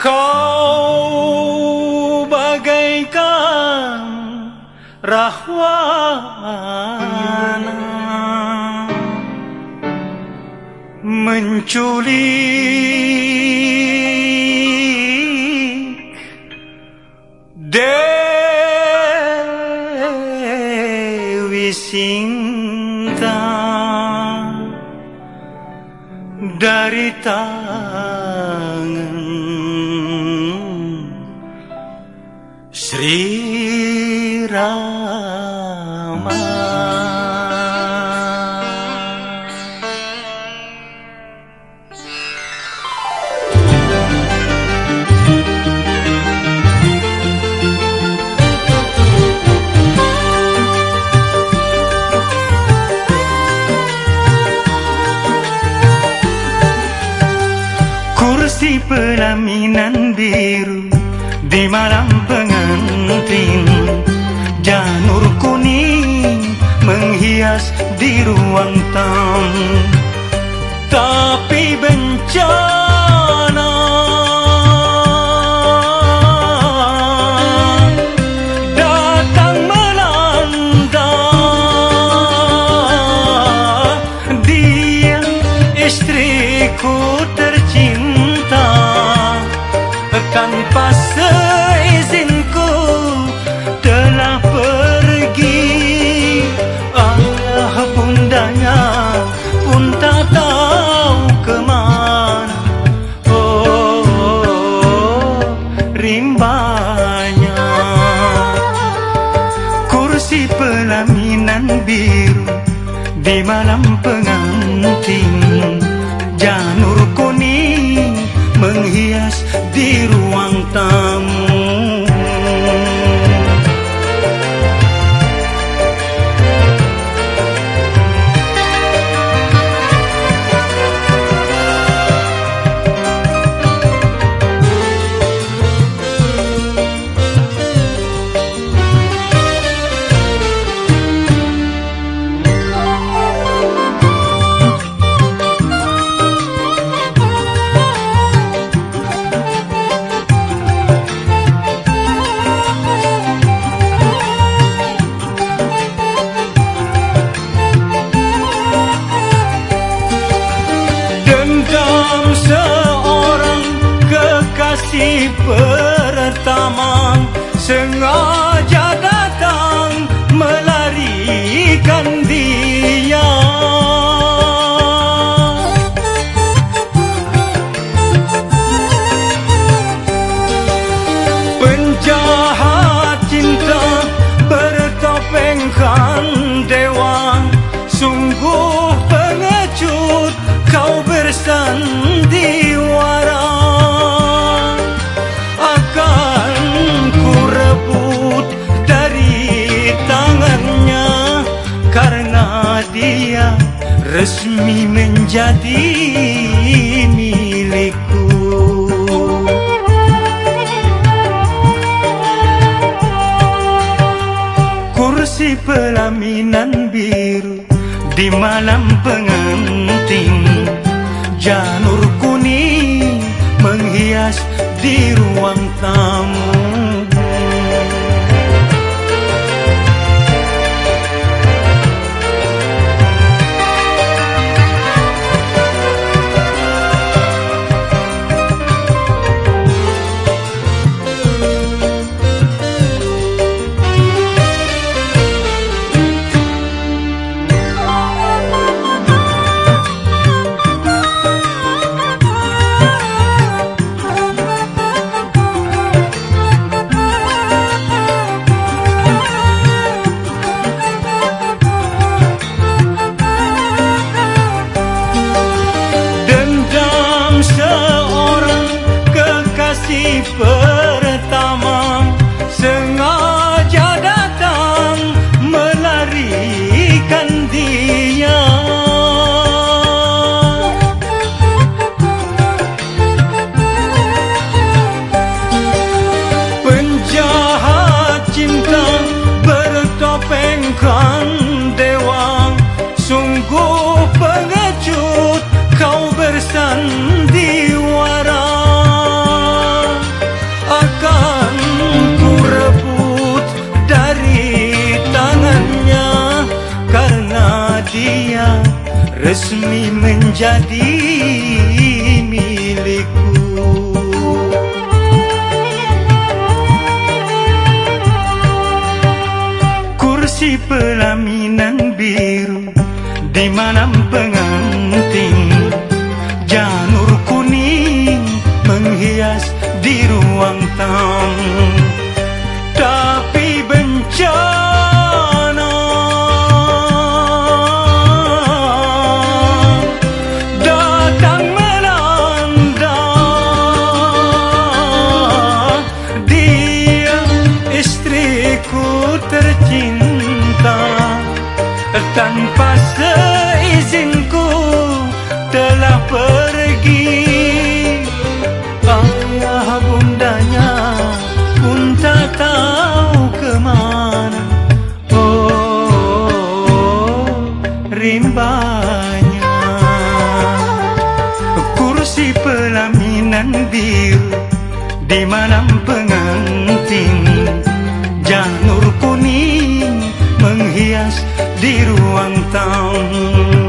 Kau bagaikan rahwana menculik Dewi Sinta dari tangan Sri Rama. Kursi pelaminan biru di malam pengantin, janur kuning menghias di ruang tamu. Tapi bencana datang melanda, dia istriku tercinta tanpa seizinku telah pergi. Ayah bundanya pun tak tahu kemana. Oh, rimbanya kursi pelaminan biru di malam pengantin, janur kuning menghias di ruang tamu. Seorang kekasih pertama sengaja datang melarikan dia. Penjahat cinta bertopengkan dewa, sungguh pengecut kau bersandiwara. Akan ku rebut dari tangannya, karena dia resmi menjadi milikku. Kursi pelaminan biru di malam pengantin, janur kuning menghias di ruang tamu. Seorang kekasih pertama sengaja datang melarikan dia. Penjahat cinta bertopengkan dewa, sungguh pengecut kau bersandiwara. resmi menjadi milikku. Kursi pelaminan biru di mana pengantin, janur kuning menghias di ruang tamu. Tapi bencana datang melanda, dia istriku tercinta, tanpa seizinku telah pergi. Ayah bundanya pun tak tahu kemana. Oh, rimbanya kursi pelaminan biru di mana pengantin, janur kuning menghias di ruang tamu.